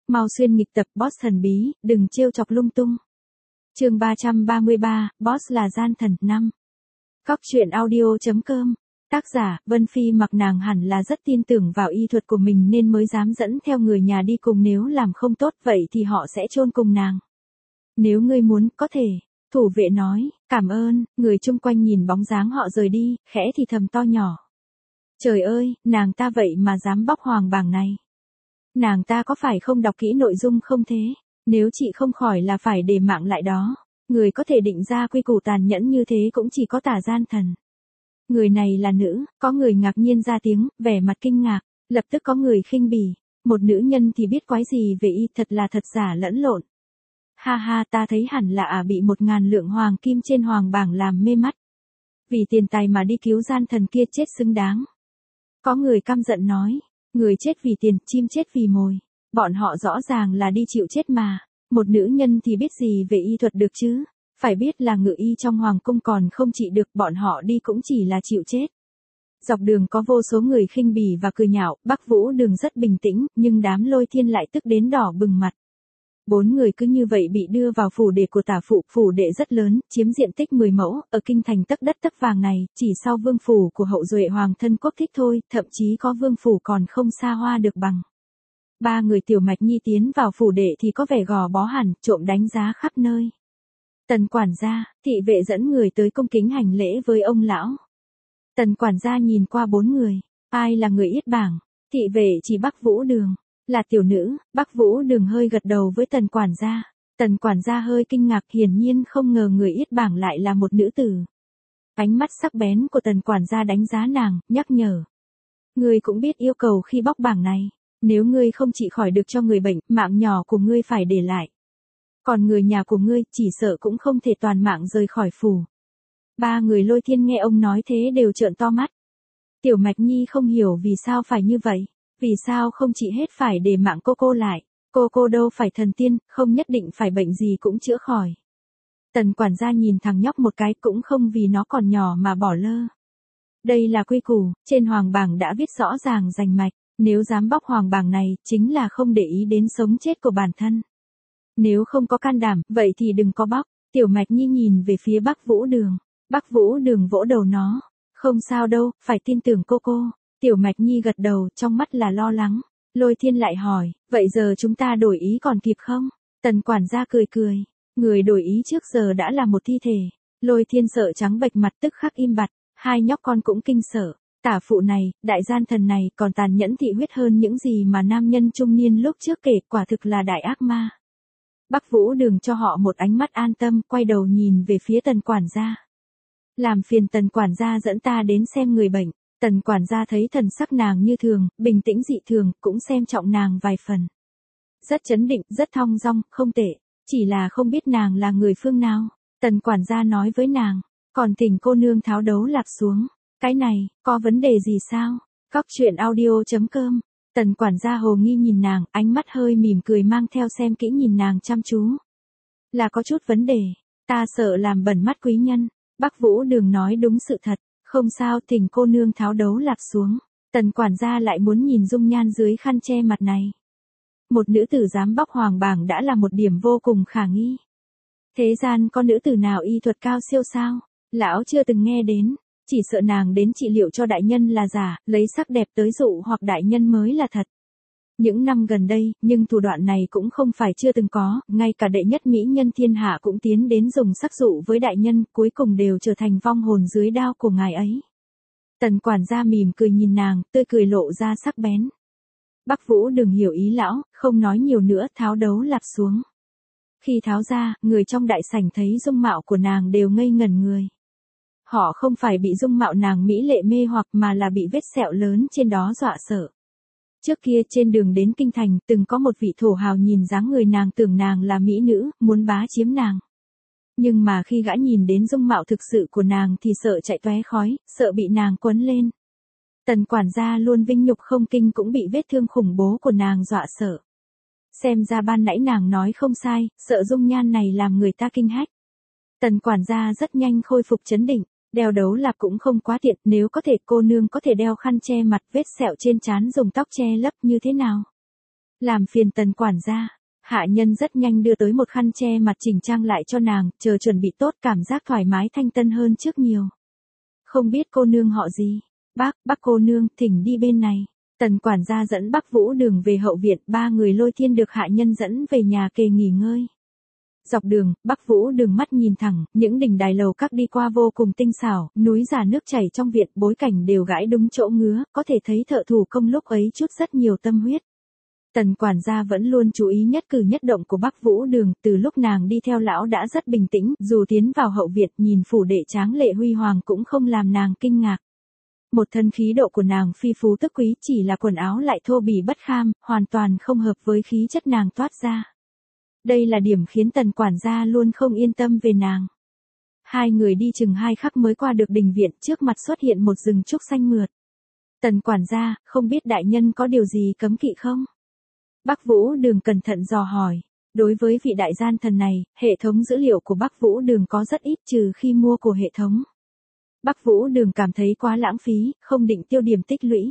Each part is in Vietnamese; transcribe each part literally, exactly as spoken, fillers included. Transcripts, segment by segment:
Mau xuyên nghịch tập boss thần bí, đừng trêu chọc lung tung. Chương ba trăm ba mươi ba, boss là gian thần năm. Cóc truyện audio chấm com. Tác giả, Vân Phi Mặc. Nàng hẳn là rất tin tưởng vào y thuật của mình nên mới dám dẫn theo người nhà đi cùng, nếu làm không tốt vậy thì họ sẽ chôn cùng nàng. Nếu ngươi muốn, có thể. Thủ vệ nói, cảm ơn. Người chung quanh nhìn bóng dáng họ rời đi, khẽ thì thầm to nhỏ. Trời ơi, nàng ta vậy mà dám bóc hoàng bảng này. Nàng ta có phải không đọc kỹ nội dung không thế? Nếu chị không khỏi là phải để mạng lại đó. Người có thể định ra quy củ tàn nhẫn như thế cũng chỉ có tà gian thần. Người này là nữ, có người ngạc nhiên ra tiếng, vẻ mặt kinh ngạc, lập tức có người khinh bỉ. Một nữ nhân thì biết quái gì về y, thật là thật giả lẫn lộn. Ha ha, ta thấy hẳn là à bị một ngàn lượng hoàng kim trên hoàng bảng làm mê mắt. Vì tiền tài mà đi cứu gian thần kia chết xứng đáng. Có người căm giận nói, người chết vì tiền, chim chết vì mồi. Bọn họ rõ ràng là đi chịu chết mà. Một nữ nhân thì biết gì về y thuật được chứ? Phải biết là ngự y trong hoàng cung còn không trị được, bọn họ đi cũng chỉ là chịu chết. Dọc đường có vô số người khinh bỉ và cười nhạo, Bắc Vũ Đường rất bình tĩnh, nhưng đám Lôi Thiên lại tức đến đỏ bừng mặt. Bốn người cứ như vậy bị đưa vào phủ đệ của tả phụ, phủ đệ rất lớn, chiếm diện tích mười mẫu, ở kinh thành tấc đất tấc vàng này, chỉ sau vương phủ của hậu duệ hoàng thân quốc thích thôi, thậm chí có vương phủ còn không xa hoa được bằng. Ba người Tiểu Mạch Nhi tiến vào phủ đệ thì có vẻ gò bó hẳn, trộm đánh giá khắp nơi. Tần quản gia, thị vệ dẫn người tới cung kính hành lễ với ông lão. Tần quản gia nhìn qua bốn người, ai là người yết bảng? Thị vệ chỉ Bắc Vũ Đường, là tiểu nữ. Bắc Vũ Đường hơi gật đầu với tần quản gia. Tần quản gia hơi kinh ngạc, hiển nhiên không ngờ người yết bảng lại là một nữ tử. Ánh mắt sắc bén của tần quản gia đánh giá nàng, nhắc nhở. Ngươi cũng biết yêu cầu khi bóc bảng này. Nếu ngươi không trị khỏi được cho người bệnh, mạng nhỏ của ngươi phải để lại. Còn người nhà của ngươi, chỉ sợ cũng không thể toàn mạng rời khỏi phủ. Ba người Lôi Thiên nghe ông nói thế đều trợn to mắt. Tiểu Mạch Nhi không hiểu vì sao phải như vậy. Vì sao không trị hết phải để mạng cô cô lại. Cô cô đâu phải thần tiên, không nhất định phải bệnh gì cũng chữa khỏi. Tần quản gia nhìn thằng nhóc một cái, cũng không vì nó còn nhỏ mà bỏ lơ. Đây là quy củ, trên hoàng bảng đã viết rõ ràng rành mạch. Nếu dám bóc hoàng bảng này, chính là không để ý đến sống chết của bản thân. Nếu không có can đảm, vậy thì đừng có bóc. Tiểu Mạch Nhi nhìn về phía Bắc Vũ Đường. Bắc Vũ Đường vỗ đầu nó. Không sao đâu, phải tin tưởng cô cô. Tiểu Mạch Nhi gật đầu, trong mắt là lo lắng. Lôi Thiên lại hỏi, vậy giờ chúng ta đổi ý còn kịp không? Tần quản gia cười cười. Người đổi ý trước giờ đã là một thi thể. Lôi Thiên sợ trắng bệch mặt, tức khắc im bặt. Hai nhóc con cũng kinh sợ. Tả phụ này, đại gian thần này còn tàn nhẫn thị huyết hơn những gì mà nam nhân trung niên lúc trước kể, quả thực là đại ác ma. Bắc Vũ Đường cho họ một ánh mắt an tâm, quay đầu nhìn về phía tần quản gia. Làm phiền tần quản gia dẫn ta đến xem người bệnh. Tần quản gia thấy thần sắc nàng như thường, bình tĩnh dị thường, cũng xem trọng nàng vài phần. Rất chấn định, rất thong dong, không tệ. Chỉ là không biết nàng là người phương nào. Tần quản gia nói với nàng, còn thỉnh cô nương tháo đấu lạp xuống. Cái này, có vấn đề gì sao? Cóc truyện audio chấm com. Tần quản gia hồ nghi nhìn nàng, ánh mắt hơi mỉm cười mang theo xem kỹ nhìn nàng chăm chú. Là có chút vấn đề, ta sợ làm bẩn mắt quý nhân. Bắc Vũ Đường nói đúng sự thật, không sao, thỉnh cô nương tháo đấu lạp xuống. Tần quản gia lại muốn nhìn dung nhan dưới khăn che mặt này. Một nữ tử dám bóc hoàng bảng đã là một điểm vô cùng khả nghi. Thế gian có nữ tử nào y thuật cao siêu sao? Lão chưa từng nghe đến. Chỉ sợ nàng đến trị liệu cho đại nhân là giả, lấy sắc đẹp tới dụ hoặc đại nhân mới là thật. Những năm gần đây, nhưng thủ đoạn này cũng không phải chưa từng có, ngay cả đệ nhất mỹ nhân thiên hạ cũng tiến đến dùng sắc dụ với đại nhân, cuối cùng đều trở thành vong hồn dưới đao của ngài ấy. Tần quản gia mỉm cười nhìn nàng, tươi cười lộ ra sắc bén. Bắc Vũ Đường hiểu ý lão, không nói nhiều nữa, tháo đấu lạp xuống. Khi tháo ra, người trong đại sảnh thấy dung mạo của nàng đều ngây ngẩn người. Họ không phải bị dung mạo nàng mỹ lệ mê hoặc mà là bị vết sẹo lớn trên đó dọa sợ. Trước kia trên đường đến kinh thành, từng có một vị thổ hào nhìn dáng người nàng tưởng nàng là mỹ nữ, muốn bá chiếm nàng. Nhưng mà khi gã nhìn đến dung mạo thực sự của nàng thì sợ chạy tóe khói, sợ bị nàng quấn lên. Tần quản gia luôn vinh nhục không kinh cũng bị vết thương khủng bố của nàng dọa sợ. Xem ra ban nãy nàng nói không sai, sợ dung nhan này làm người ta kinh hách. Tần quản gia rất nhanh khôi phục chấn định. Đeo đấu lạp cũng không quá tiện, nếu có thể cô nương có thể đeo khăn che mặt, vết sẹo trên trán dùng tóc che lấp như thế nào? Làm phiền Tần quản gia. Hạ nhân rất nhanh đưa tới một khăn che mặt chỉnh trang lại cho nàng, chờ chuẩn bị tốt cảm giác thoải mái thanh tân hơn trước nhiều. Không biết cô nương họ gì? Bác, bác cô nương, thỉnh đi bên này. Tần quản gia dẫn Bắc Vũ Đường về hậu viện, ba người Lôi Thiên được hạ nhân dẫn về nhà kề nghỉ ngơi. Dọc đường, Bắc Vũ Đường mắt nhìn thẳng, những đỉnh đài lầu các đi qua vô cùng tinh xảo, núi giả nước chảy trong viện, bối cảnh đều gãi đúng chỗ ngứa, có thể thấy thợ thủ công lúc ấy chút rất nhiều tâm huyết. Tần quản gia vẫn luôn chú ý nhất cử nhất động của Bắc Vũ Đường, từ lúc nàng đi theo lão đã rất bình tĩnh, dù tiến vào hậu viện nhìn phủ đệ tráng lệ huy hoàng cũng không làm nàng kinh ngạc. Một thân khí độ của nàng phi phú tức quý, chỉ là quần áo lại thô bỉ bất kham, hoàn toàn không hợp với khí chất nàng toát ra. Đây là điểm khiến tần quản gia luôn không yên tâm về nàng. Hai người đi chừng hai khắc mới qua được đình viện, trước mặt xuất hiện một rừng trúc xanh mượt. Tần quản gia, không biết đại nhân có điều gì cấm kỵ không? Bắc Vũ Đường cẩn thận dò hỏi. Đối với vị đại gian thần này, hệ thống dữ liệu của Bắc Vũ Đường có rất ít trừ khi mua của hệ thống. Bắc Vũ Đường cảm thấy quá lãng phí, không định tiêu điểm tích lũy.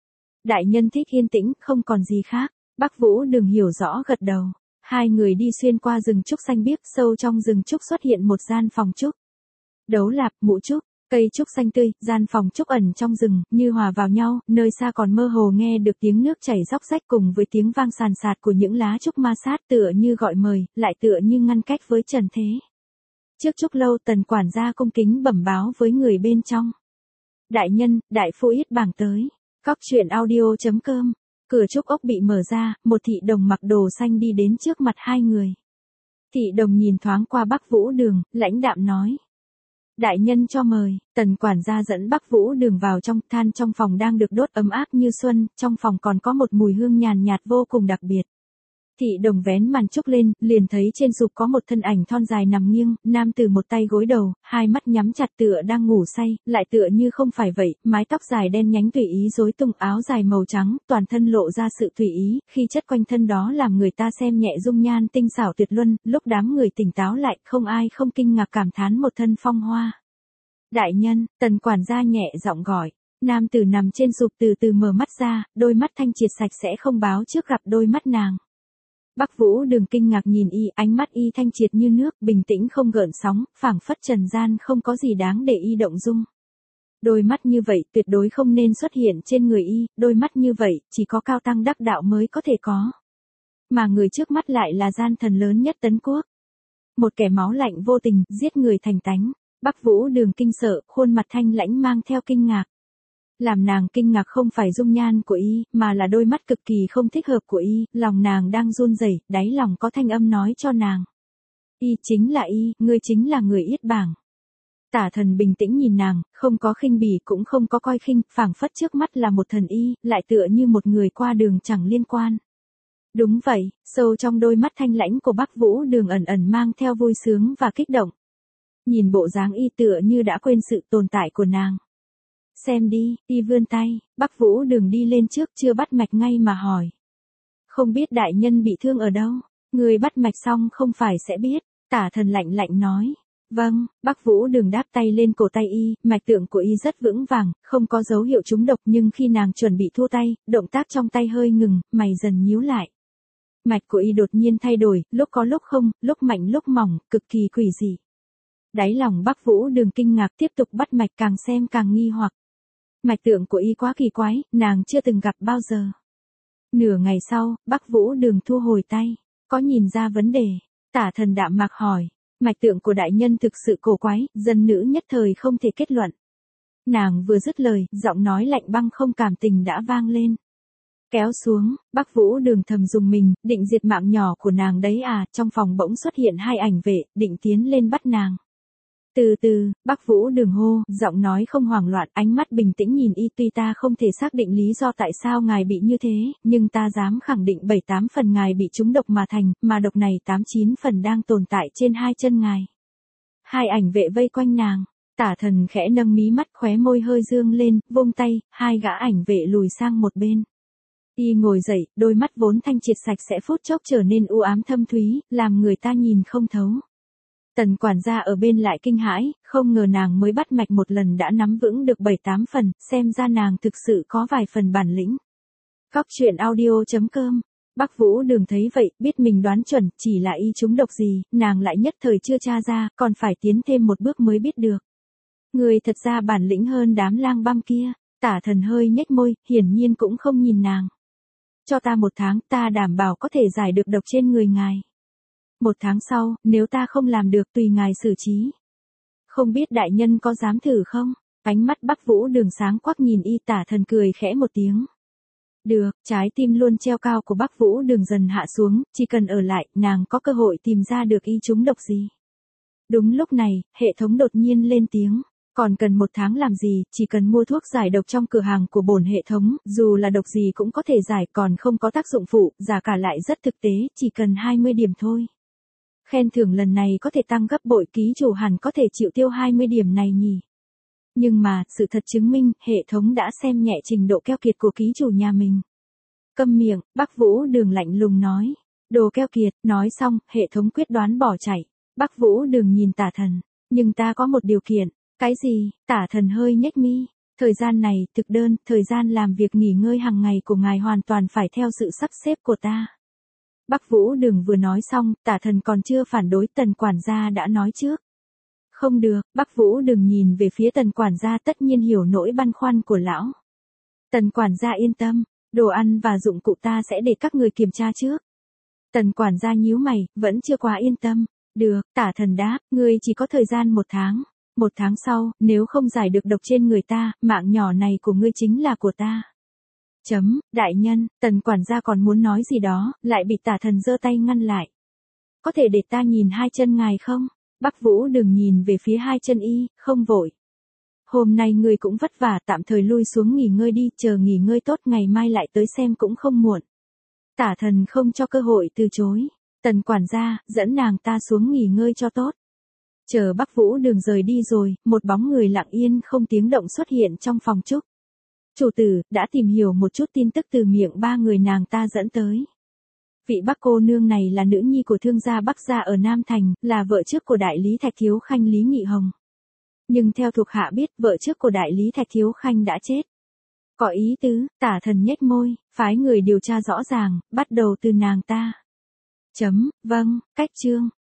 Đại nhân thích yên tĩnh, không còn gì khác. Bắc Vũ Đường hiểu rõ gật đầu. Hai người đi xuyên qua rừng trúc xanh biếc, sâu trong rừng trúc xuất hiện một gian phòng trúc. Đấu lạp, mũ trúc, cây trúc xanh tươi, gian phòng trúc ẩn trong rừng, như hòa vào nhau, nơi xa còn mơ hồ nghe được tiếng nước chảy róc rách cùng với tiếng vang sàn sạt của những lá trúc ma sát, tựa như gọi mời, lại tựa như ngăn cách với trần thế. Trước trúc lâu, tần quản gia cung kính bẩm báo với người bên trong. Đại nhân, đại phu ít bảng tới. Cóc truyện audio chấm com. Cửa trúc ốc bị mở ra, một thị đồng mặc đồ xanh đi đến trước mặt hai người. Thị đồng nhìn thoáng qua Bắc Vũ Đường, lãnh đạm nói. Đại nhân cho mời. Tần quản gia dẫn Bắc Vũ Đường vào trong, than trong phòng đang được đốt ấm áp như xuân, trong phòng còn có một mùi hương nhàn nhạt vô cùng đặc biệt. Thị đồng vén màn trúc lên, liền thấy trên sụp có một thân ảnh thon dài nằm nghiêng, nam tử một tay gối đầu, hai mắt nhắm chặt tựa đang ngủ say, lại tựa như không phải vậy, mái tóc dài đen nhánh tùy ý rối tung, áo dài màu trắng, toàn thân lộ ra sự tùy ý, khi chất quanh thân đó làm người ta xem nhẹ dung nhan tinh xảo tuyệt luân, lúc đám người tỉnh táo lại, không ai không kinh ngạc cảm thán một thân phong hoa. Đại nhân, tần quản gia nhẹ giọng gọi. Nam tử nằm trên sụp từ từ mở mắt ra, đôi mắt thanh triệt sạch sẽ không báo trước gặp đôi mắt nàng. Bắc Vũ Đường kinh ngạc nhìn y, ánh mắt y thanh triệt như nước, bình tĩnh không gợn sóng, phảng phất trần gian không có gì đáng để y động dung. Đôi mắt như vậy tuyệt đối không nên xuất hiện trên người y, đôi mắt như vậy chỉ có cao tăng đắc đạo mới có thể có. Mà người trước mắt lại là gian thần lớn nhất Tấn Quốc. Một kẻ máu lạnh vô tình, giết người thành tánh. Bắc Vũ Đường kinh sợ, khuôn mặt thanh lãnh mang theo kinh ngạc. Làm nàng kinh ngạc không phải dung nhan của y, mà là đôi mắt cực kỳ không thích hợp của y, lòng nàng đang run rẩy, đáy lòng có thanh âm nói cho nàng. Y chính là y, ngươi chính là người yết bảng. Tả thần bình tĩnh nhìn nàng, không có khinh bỉ cũng không có coi khinh, phảng phất trước mắt là một thần y, lại tựa như một người qua đường chẳng liên quan. Đúng vậy, sâu trong đôi mắt thanh lãnh của Bắc Vũ Đường ẩn ẩn mang theo vui sướng và kích động. Nhìn bộ dáng y tựa như đã quên sự tồn tại của nàng. Xem đi, y vươn tay, Bắc Vũ Đường đi lên trước chưa bắt mạch ngay mà hỏi. Không biết đại nhân bị thương ở đâu, người bắt mạch xong không phải sẽ biết, tả thần lạnh lạnh nói. Vâng, Bắc Vũ Đường đáp tay lên cổ tay y, mạch tượng của y rất vững vàng, không có dấu hiệu trúng độc nhưng khi nàng chuẩn bị thua tay, động tác trong tay hơi ngừng, mày dần nhíu lại. Mạch của y đột nhiên thay đổi, lúc có lúc không, lúc mạnh lúc mỏng, cực kỳ quỷ dị. Đáy lòng Bắc Vũ Đường kinh ngạc tiếp tục bắt mạch càng xem càng nghi hoặc. Mạch tượng của y quá kỳ quái, nàng chưa từng gặp bao giờ. Nửa ngày sau, Bắc Vũ Đường thu hồi tay, có nhìn ra vấn đề, tả thần đạm mạc hỏi, mạch tượng của đại nhân thực sự cổ quái, dân nữ nhất thời không thể kết luận. Nàng vừa dứt lời, giọng nói lạnh băng không cảm tình đã vang lên. Kéo xuống, Bắc Vũ Đường thầm dùng mình, định diệt mạng nhỏ của nàng đấy à, trong phòng bỗng xuất hiện hai ảnh vệ, định tiến lên bắt nàng. Từ từ, Bắc Vũ Đường hô, giọng nói không hoảng loạn, ánh mắt bình tĩnh nhìn y, tuy ta không thể xác định lý do tại sao ngài bị như thế, nhưng ta dám khẳng định bảy tám phần ngài bị trúng độc mà thành, mà độc này tám chín phần đang tồn tại trên hai chân ngài. Hai ảnh vệ vây quanh nàng, tả thần khẽ nâng mí mắt, khóe môi hơi dương lên, vung tay, hai gã ảnh vệ lùi sang một bên. Y ngồi dậy, đôi mắt vốn thanh triệt sạch sẽ phút chốc trở nên u ám thâm thúy, làm người ta nhìn không thấu. Tần quản gia ở bên lại kinh hãi, không ngờ nàng mới bắt mạch một lần đã nắm vững được bảy tám phần, xem ra nàng thực sự có vài phần bản lĩnh. Cóc truyện audio chấm com Bắc Vũ Đường thấy vậy, biết mình đoán chuẩn, chỉ là y trúng độc gì, nàng lại nhất thời chưa tra ra, còn phải tiến thêm một bước mới biết được. Người thật ra bản lĩnh hơn đám lang băm kia. Tả Thần hơi nhếch môi, hiển nhiên cũng không nhìn nàng. Cho ta một tháng, ta đảm bảo có thể giải được độc trên người ngài. Một tháng sau, nếu ta không làm được tùy ngài xử trí. Không biết đại nhân có dám thử không? Ánh mắt Bắc Vũ Đường sáng quắc nhìn y. Tả Thần cười khẽ một tiếng. Được, trái tim luôn treo cao của Bắc Vũ Đường dần hạ xuống, chỉ cần ở lại, nàng có cơ hội tìm ra được y trúng độc gì. Đúng lúc này, hệ thống đột nhiên lên tiếng. Còn cần một tháng làm gì, chỉ cần mua thuốc giải độc trong cửa hàng của bổn hệ thống, dù là độc gì cũng có thể giải, còn không có tác dụng phụ, giá cả lại rất thực tế, chỉ cần hai mươi điểm thôi. Khen thưởng lần này có thể tăng gấp bội, ký chủ hẳn có thể chịu tiêu hai mươi điểm này nhỉ. Nhưng mà, sự thật chứng minh, hệ thống đã xem nhẹ trình độ keo kiệt của ký chủ nhà mình. Câm miệng, Bắc Vũ Đường lạnh lùng nói. Đồ keo kiệt, nói xong, hệ thống quyết đoán bỏ chạy. Bắc Vũ Đường nhìn Tả Thần. Nhưng ta có một điều kiện. Cái gì? Tả Thần hơi nhếch mi. Thời gian này, thực đơn, thời gian làm việc nghỉ ngơi hàng ngày của ngài hoàn toàn phải theo sự sắp xếp của ta. Bắc Vũ Đường vừa nói xong, Tả Thần còn chưa phản đối, Tần quản gia đã nói trước. Không được, Bắc Vũ Đường nhìn về phía Tần quản gia, tất nhiên hiểu nỗi băn khoăn của lão. Tần quản gia yên tâm, đồ ăn và dụng cụ ta sẽ để các người kiểm tra trước. Tần quản gia nhíu mày, vẫn chưa quá yên tâm. Được, Tả Thần đáp, ngươi chỉ có thời gian một tháng. Một tháng sau, nếu không giải được độc trên người ta, mạng nhỏ này của ngươi chính là của ta. Chấm, đại nhân, Tần quản gia còn muốn nói gì đó, lại bị Tả Thần giơ tay ngăn lại. Có thể để ta nhìn hai chân ngài không? Bắc Vũ Đường nhìn về phía hai chân y, không vội. Hôm nay ngươi cũng vất vả, tạm thời lui xuống nghỉ ngơi đi, chờ nghỉ ngơi tốt ngày mai lại tới xem cũng không muộn. Tả Thần không cho cơ hội từ chối. Tần quản gia, dẫn nàng ta xuống nghỉ ngơi cho tốt. Chờ Bắc Vũ Đường rời đi rồi, một bóng người lặng yên không tiếng động xuất hiện trong phòng Trúc. Chủ tử, đã tìm hiểu một chút tin tức từ miệng ba người nàng ta dẫn tới. Vị Bắc cô nương này là nữ nhi của thương gia Bắc gia ở Nam Thành, là vợ trước của đại lý Thạch Thiếu Khanh Lý Nghị Hồng. Nhưng theo thuộc hạ biết, vợ trước của đại lý Thạch Thiếu Khanh đã chết. Có ý tứ, Tả Thần nhếch môi, phái người điều tra rõ ràng, bắt đầu từ nàng ta. Chấm, vâng, cách chương.